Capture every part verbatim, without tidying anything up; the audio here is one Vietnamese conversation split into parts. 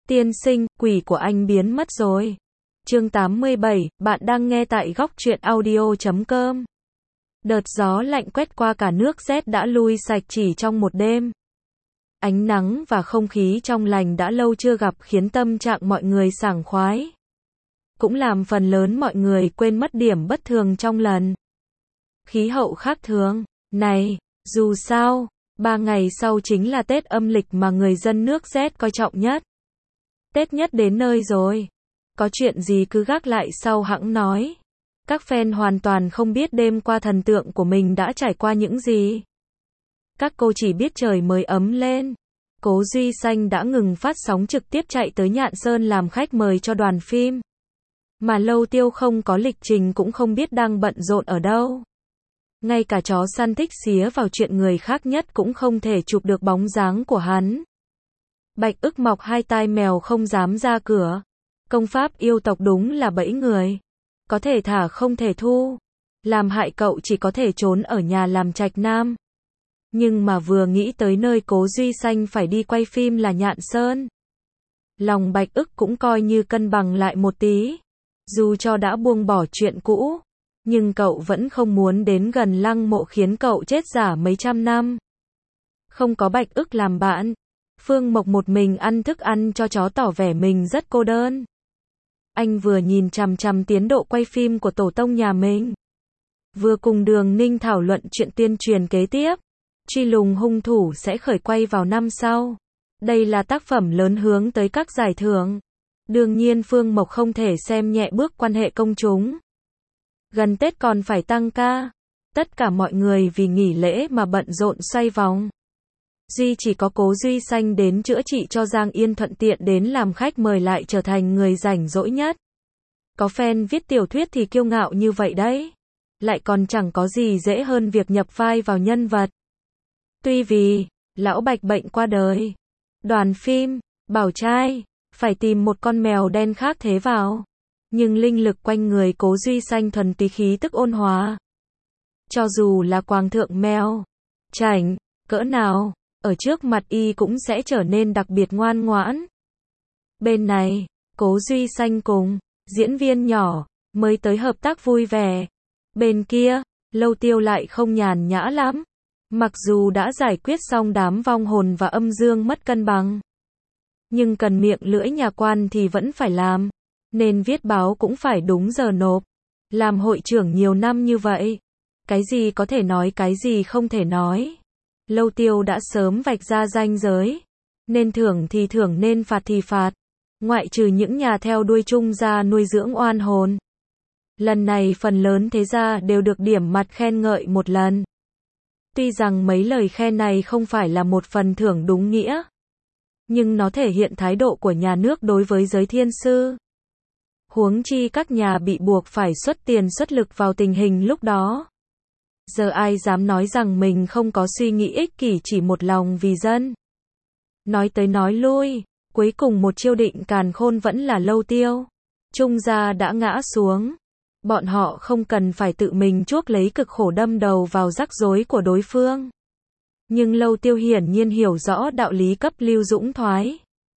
Tiên sinh, quỷ của anh biến mất rồi. Chương tám mươi bảy, bạn đang nghe tại góc truyện audio chấm com. Đợt gió lạnh quét qua cả nước, rét đã lui sạch chỉ trong một đêm. Ánh nắng và không khí trong lành đã lâu chưa gặp khiến tâm trạng mọi người sảng khoái. Cũng làm phần lớn mọi người quên mất điểm bất thường trong lần khí hậu khác thường này. Dù sao, ba ngày sau chính là Tết âm lịch mà người dân nước rét coi trọng nhất. Tết nhất đến nơi rồi. Có chuyện gì cứ gác lại sau hẵng nói. Các fan hoàn toàn không biết đêm qua thần tượng của mình đã trải qua những gì. Các cô chỉ biết trời mới ấm lên. Cố Duy Xanh đã ngừng phát sóng trực tiếp chạy tới Nhạn Sơn làm khách mời cho đoàn phim. Mà Lâu Tiêu không có lịch trình cũng không biết đang bận rộn ở đâu. Ngay cả chó săn thích xía vào chuyện người khác nhất cũng không thể chụp được bóng dáng của hắn. Bạch Ức mọc hai tai mèo không dám ra cửa. Công pháp yêu tộc đúng là bẫy người. Có thể thả không thể thu. Làm hại cậu chỉ có thể trốn ở nhà làm trạch nam. Nhưng mà vừa nghĩ tới nơi Cố Duy Xanh phải đi quay phim là Nhạn Sơn. Lòng Bạch Ức cũng coi như cân bằng lại một tí. Dù cho đã buông bỏ chuyện cũ, nhưng cậu vẫn không muốn đến gần lăng mộ khiến cậu chết giả mấy trăm năm. Không có Bạch Ức làm bạn, Phương Mộc một mình ăn thức ăn cho chó tỏ vẻ mình rất cô đơn. Anh vừa nhìn chằm chằm tiến độ quay phim của tổ tông nhà mình, vừa cùng Đường Ninh thảo luận chuyện tuyên truyền kế tiếp. Truy lùng hung thủ sẽ khởi quay vào năm sau. Đây là tác phẩm lớn hướng tới các giải thưởng. Đương nhiên Phương Mộc không thể xem nhẹ bước quan hệ công chúng. Gần Tết còn phải tăng ca. Tất cả mọi người vì nghỉ lễ mà bận rộn xoay vòng. Duy chỉ có Cố Duy Xanh đến chữa trị cho Giang Yên thuận tiện đến làm khách mời lại trở thành người rảnh rỗi nhất. Có fan viết tiểu thuyết thì kiêu ngạo như vậy đấy. Lại còn chẳng có gì dễ hơn việc nhập vai vào nhân vật. Tuy vì, lão Bạch bệnh qua đời. Đoàn phim, bảo trai, phải tìm một con mèo đen khác thế vào. Nhưng linh lực quanh người Cố Duy Xanh thuần túy khí tức ôn hòa. Cho dù là quàng thượng mèo, chảnh, cỡ nào, ở trước mặt y cũng sẽ trở nên đặc biệt ngoan ngoãn. Bên này, Cố Duy Xanh cùng diễn viên nhỏ mới tới hợp tác vui vẻ. Bên kia, Lâu Tiêu lại không nhàn nhã lắm. Mặc dù đã giải quyết xong đám vong hồn và âm dương mất cân bằng, nhưng cần miệng lưỡi nhà quan thì vẫn phải làm, nên viết báo cũng phải đúng giờ nộp. Làm hội trưởng nhiều năm như vậy, cái gì có thể nói cái gì không thể nói. Lâu Tiêu đã sớm vạch ra ranh giới, nên thưởng thì thưởng nên phạt thì phạt, ngoại trừ những nhà theo đuôi chung ra nuôi dưỡng oan hồn. Lần này phần lớn thế gia đều được điểm mặt khen ngợi một lần. Tuy rằng mấy lời khen này không phải là một phần thưởng đúng nghĩa, nhưng nó thể hiện thái độ của nhà nước đối với giới thiên sư. Huống chi các nhà bị buộc phải xuất tiền xuất lực vào tình hình lúc đó. Giờ ai dám nói rằng mình không có suy nghĩ ích kỷ chỉ một lòng vì dân. Nói tới nói lui, cuối cùng một chiêu định càn khôn vẫn là Lâu Tiêu. Trung gia đã ngã xuống. Bọn họ không cần phải tự mình chuốc lấy cực khổ đâm đầu vào rắc rối của đối phương. Nhưng Lâu Tiêu hiển nhiên hiểu rõ đạo lý cấp lưu dũng thoái.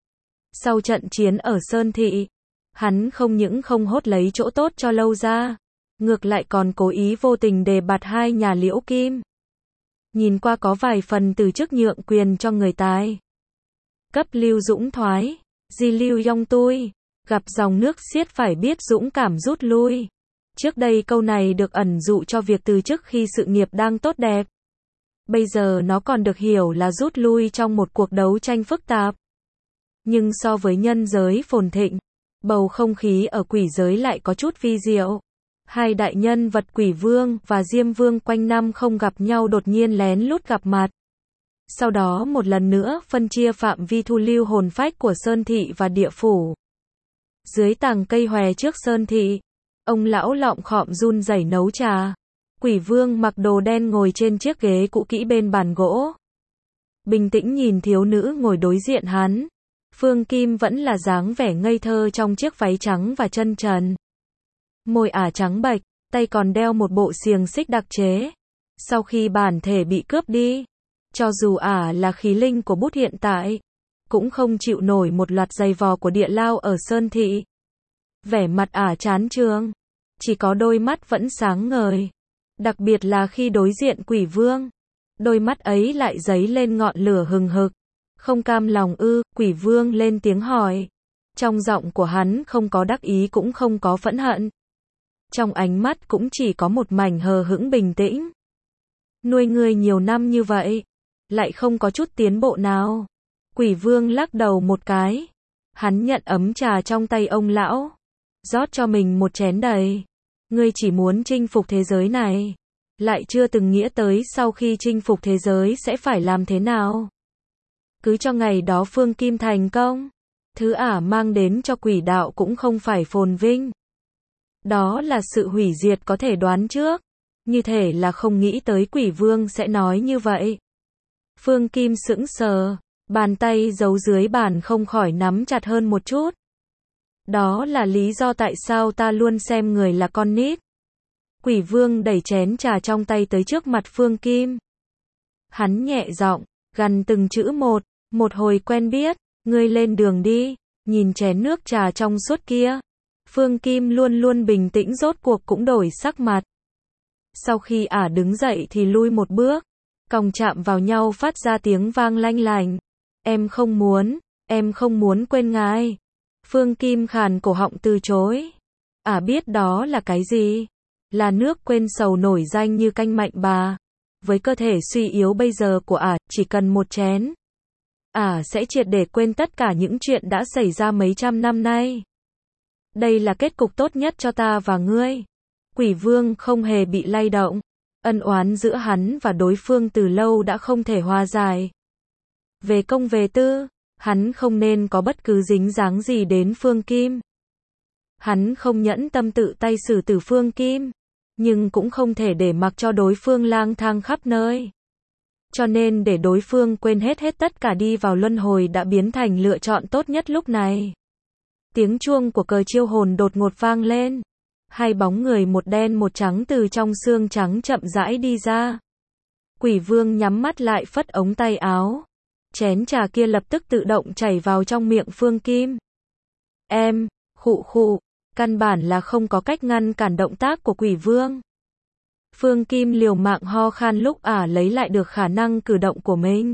Sau trận chiến ở Sơn Thị, hắn không những không hốt lấy chỗ tốt cho Lâu gia, ngược lại còn cố ý vô tình đề bạt hai nhà Liễu Kim. Nhìn qua có vài phần từ chức nhượng quyền cho người tài. Cấp lưu dũng thoái, di lưu yong tui, gặp dòng nước xiết phải biết dũng cảm rút lui. Trước đây câu này được ẩn dụ cho việc từ chức khi sự nghiệp đang tốt đẹp. Bây giờ nó còn được hiểu là rút lui trong một cuộc đấu tranh phức tạp. Nhưng so với nhân giới phồn thịnh, bầu không khí ở quỷ giới lại có chút vi diệu. Hai đại nhân vật Quỷ Vương và Diêm Vương quanh năm không gặp nhau đột nhiên lén lút gặp mặt. Sau đó một lần nữa phân chia phạm vi thu lưu hồn phách của Sơn Thị và địa phủ. Dưới tàng cây hòe trước Sơn Thị, ông lão lọng khọm run rẩy nấu trà. Quỷ Vương mặc đồ đen ngồi trên chiếc ghế cũ kỹ bên bàn gỗ. Bình tĩnh nhìn thiếu nữ ngồi đối diện hắn. Phương Kim vẫn là dáng vẻ ngây thơ trong chiếc váy trắng và chân trần. Môi ả trắng bệch, tay còn đeo một bộ xiềng xích đặc chế. Sau khi bản thể bị cướp đi, cho dù ả là khí linh của bút hiện tại, cũng không chịu nổi một loạt giày vò của địa lao ở Sơn Thị. Vẻ mặt ả chán chường, chỉ có đôi mắt vẫn sáng ngời. Đặc biệt là khi đối diện Quỷ Vương, đôi mắt ấy lại dấy lên ngọn lửa hừng hực. Không cam lòng ư? Quỷ Vương lên tiếng hỏi. Trong giọng của hắn không có đắc ý cũng không có phẫn hận. Trong ánh mắt cũng chỉ có một mảnh hờ hững bình tĩnh. Nuôi ngươi nhiều năm như vậy, lại không có chút tiến bộ nào. Quỷ Vương lắc đầu một cái. Hắn nhận ấm trà trong tay ông lão, rót cho mình một chén đầy. Ngươi chỉ muốn chinh phục thế giới này, lại chưa từng nghĩ tới sau khi chinh phục thế giới sẽ phải làm thế nào. Cứ cho ngày đó Phương Kim thành công, thứ ả mang đến cho quỷ đạo cũng không phải phồn vinh. Đó là sự hủy diệt có thể đoán trước. Như thể là không nghĩ tới Quỷ Vương sẽ nói như vậy. Phương Kim sững sờ, bàn tay giấu dưới bàn không khỏi nắm chặt hơn một chút. Đó là lý do tại sao ta luôn xem người là con nít. Quỷ Vương đẩy chén trà trong tay tới trước mặt Phương Kim. Hắn nhẹ giọng, gằn từng chữ một, một hồi quen biết, ngươi lên đường đi. Nhìn chén nước trà trong suốt kia, Phương Kim luôn luôn bình tĩnh rốt cuộc cũng đổi sắc mặt. Sau khi ả đứng dậy thì lui một bước, còng chạm vào nhau phát ra tiếng vang lanh lành. Em không muốn, em không muốn quên ngài. Phương Kim khàn cổ họng từ chối. Ả biết đó là cái gì? Là nước quên sầu nổi danh như canh mạnh bà. Với cơ thể suy yếu bây giờ của ả, chỉ cần một chén, ả sẽ triệt để quên tất cả những chuyện đã xảy ra mấy trăm năm nay. Đây là kết cục tốt nhất cho ta và ngươi. Quỷ Vương không hề bị lay động. Ân oán giữa hắn và đối phương từ lâu đã không thể hòa giải. Về công về tư, hắn không nên có bất cứ dính dáng gì đến Phương Kim. Hắn không nhẫn tâm tự tay xử tử Phương Kim, nhưng cũng không thể để mặc cho đối phương lang thang khắp nơi. Cho nên để đối phương quên hết hết tất cả đi vào luân hồi đã biến thành lựa chọn tốt nhất lúc này. Tiếng chuông của cờ chiêu hồn đột ngột vang lên. Hai bóng người một đen một trắng từ trong xương trắng chậm rãi đi ra. Quỷ Vương nhắm mắt lại phất ống tay áo. Chén trà kia lập tức tự động chảy vào trong miệng Phương Kim. Em, khụ khụ, căn bản là không có cách ngăn cản động tác của Quỷ Vương. Phương Kim liều mạng ho khan lúc ả lấy lại được khả năng cử động của mình.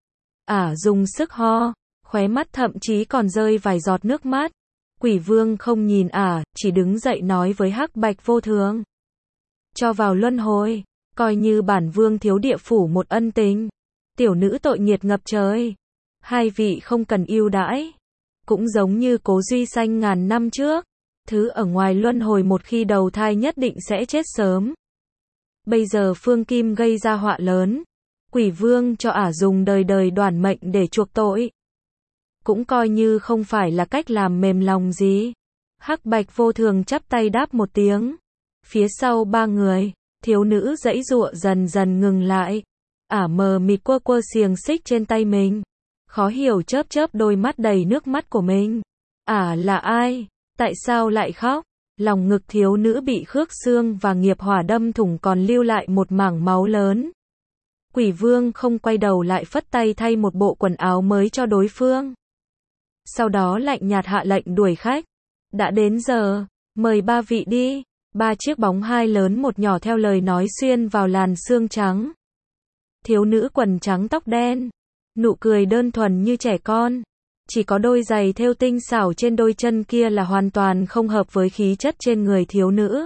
Ả dùng sức ho, khóe mắt thậm chí còn rơi vài giọt nước mắt. Quỷ Vương không nhìn ả, chỉ đứng dậy nói với Hắc Bạch Vô Thường. Cho vào luân hồi, coi như bản vương thiếu địa phủ một ân tình. Tiểu nữ tội nghiệt ngập trời. Hai vị không cần ưu đãi. Cũng giống như Cố Duy Xanh ngàn năm trước. Thứ ở ngoài luân hồi một khi đầu thai nhất định sẽ chết sớm. Bây giờ Phương Kim gây ra họa lớn. Quỷ Vương cho ả dùng đời đời đoản mệnh để chuộc tội. Cũng coi như không phải là cách làm mềm lòng gì. Hắc Bạch Vô Thường chắp tay đáp một tiếng. Phía sau ba người, thiếu nữ giãy giụa dần dần ngừng lại. Ả mờ mịt quơ quơ xiềng xích trên tay mình. Khó hiểu chớp chớp đôi mắt đầy nước mắt của mình. Ả là ai? Tại sao lại khóc? Lòng ngực thiếu nữ bị khước xương và nghiệp hỏa đâm thủng còn lưu lại một mảng máu lớn. Quỷ Vương không quay đầu lại phất tay thay một bộ quần áo mới cho đối phương. Sau đó lạnh nhạt hạ lệnh đuổi khách. Đã đến giờ, mời ba vị đi. Ba chiếc bóng hai lớn một nhỏ theo lời nói xuyên vào làn sương trắng. Thiếu nữ quần trắng tóc đen, nụ cười đơn thuần như trẻ con. Chỉ có đôi giày thêu tinh xảo trên đôi chân kia là hoàn toàn không hợp với khí chất trên người thiếu nữ.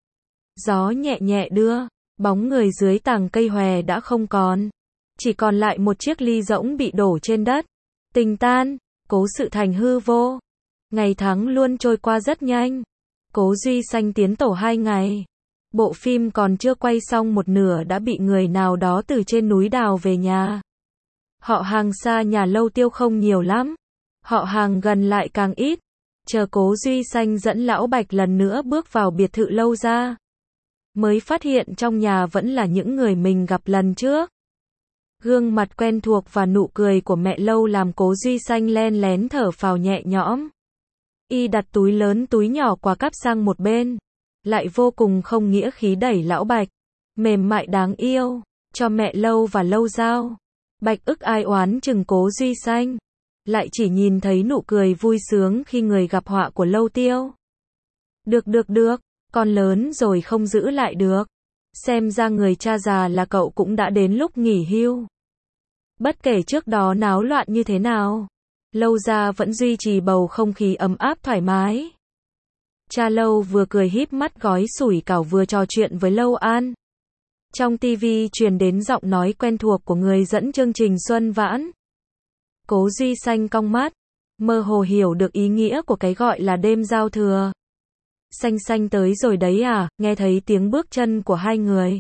Gió nhẹ nhẹ đưa, bóng người dưới tàng cây hòe đã không còn. Chỉ còn lại một chiếc ly rỗng bị đổ trên đất. Tình tan, cố sự thành hư vô. Ngày tháng luôn trôi qua rất nhanh. Cố Duy Xanh tiến tổ hai ngày. Bộ phim còn chưa quay xong một nửa đã bị người nào đó từ trên núi đào về nhà. Họ hàng xa nhà Lâu Tiêu không nhiều lắm. Họ hàng gần lại càng ít. Chờ Cố Duy Xanh dẫn Lão Bạch lần nữa bước vào biệt thự Lâu ra, mới phát hiện trong nhà vẫn là những người mình gặp lần trước. Gương mặt quen thuộc và nụ cười của mẹ Lâu làm Cố Duy Xanh len lén thở phào nhẹ nhõm. Y đặt túi lớn túi nhỏ quà cắp sang một bên, lại vô cùng không nghĩa khí đẩy Lão Bạch, mềm mại đáng yêu, cho mẹ Lâu và Lâu Dao. Bạch ức ai oán chừng Cố Duy Xanh. lại chỉ nhìn thấy nụ cười vui sướng khi người gặp họa của Lâu Tiêu. Được được được, con lớn rồi không giữ lại được. Xem ra người cha già là cậu cũng đã đến lúc nghỉ hưu. Bất kể trước đó náo loạn như thế nào, Lâu gia vẫn duy trì bầu không khí ấm áp thoải mái. Cha Lâu vừa cười híp mắt gói sủi cảo vừa trò chuyện với Lâu An. Trong tivi truyền đến giọng nói quen thuộc của người dẫn chương trình Xuân Vãn. Cố Duy Xanh cong mắt, mơ hồ hiểu được ý nghĩa của cái gọi là đêm giao thừa. Xanh Xanh tới rồi đấy à, nghe thấy tiếng bước chân của hai người.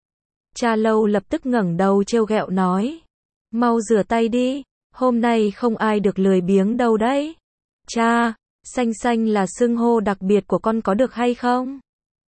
Cha Lâu lập tức ngẩng đầu trêu ghẹo nói. Mau rửa tay đi, hôm nay không ai được lười biếng đâu đấy. Cha, Xanh Xanh là xưng hô đặc biệt của con có được hay không?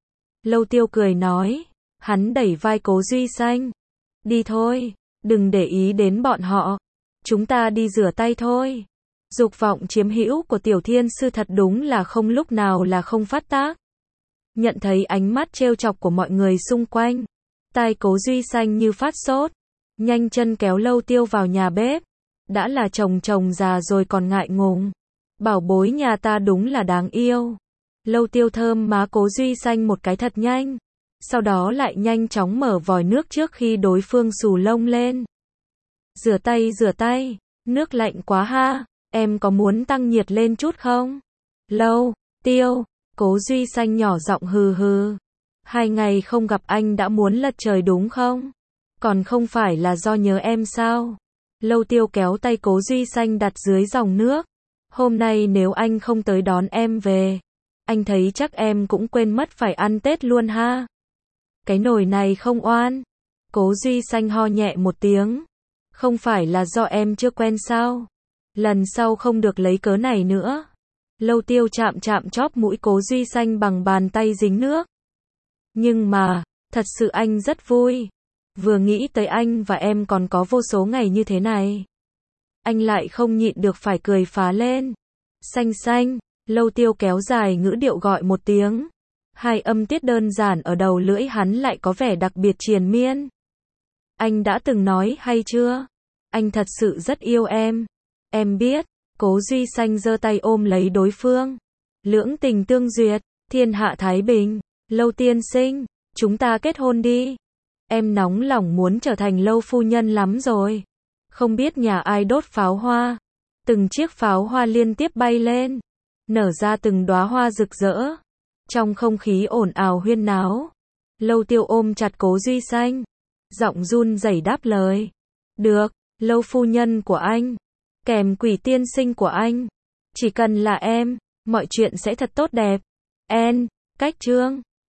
Lâu Tiêu cười nói, hắn đẩy vai Cố Duy Xanh. Đi thôi, đừng để ý đến bọn họ. Chúng ta đi rửa tay thôi. Dục vọng chiếm hữu của Tiểu Thiên Sư thật đúng là không lúc nào là không phát tác. Nhận thấy ánh mắt trêu chọc của mọi người xung quanh, tai Cố Duy Xanh như phát sốt, nhanh chân kéo Lâu Tiêu vào nhà bếp. Đã là chồng chồng già rồi còn ngại ngùng. Bảo bối nhà ta đúng là đáng yêu. Lâu Tiêu thơm má Cố Duy Xanh một cái thật nhanh, sau đó lại nhanh chóng mở vòi nước trước khi đối phương xù lông lên. Rửa tay rửa tay, nước lạnh quá ha, em có muốn tăng nhiệt lên chút không? Lâu Tiêu, Cố Duy Xanh nhỏ giọng hừ hừ. Hai ngày không gặp anh đã muốn lật trời đúng không? Còn không phải là do nhớ em sao? Lâu Tiêu kéo tay Cố Duy Xanh đặt dưới dòng nước. Hôm nay nếu anh không tới đón em về, anh thấy chắc em cũng quên mất phải ăn Tết luôn ha. Cái nồi này không oan. Cố Duy Xanh ho nhẹ một tiếng. Không phải là do em chưa quen sao? Lần sau không được lấy cớ này nữa. Lâu Tiêu chạm chạm chóp mũi Cố Duy Xanh bằng bàn tay dính nước. Nhưng mà, thật sự anh rất vui. Vừa nghĩ tới anh và em còn có vô số ngày như thế này, anh lại không nhịn được phải cười phá lên. Xanh Xanh, Lâu Tiêu kéo dài ngữ điệu gọi một tiếng. Hai âm tiết đơn giản ở đầu lưỡi hắn lại có vẻ đặc biệt triền miên. Anh đã từng nói hay chưa? Anh thật sự rất yêu em. Em biết. Cố Duy Xanh giơ tay ôm lấy đối phương. Lưỡng tình tương duyệt, thiên hạ thái bình. Lâu tiên sinh, chúng ta kết hôn đi. Em nóng lòng muốn trở thành Lâu phu nhân lắm rồi. Không biết nhà ai đốt pháo hoa. Từng chiếc pháo hoa liên tiếp bay lên, nở ra từng đóa hoa rực rỡ. Trong không khí ồn ào huyên náo, Lâu Tiêu ôm chặt Cố Duy Xanh, giọng run rẩy đáp lời. Được, Lâu phu nhân của anh, kèm Quỷ tiên sinh của anh, chỉ cần là em, mọi chuyện sẽ thật tốt đẹp. En, cách chương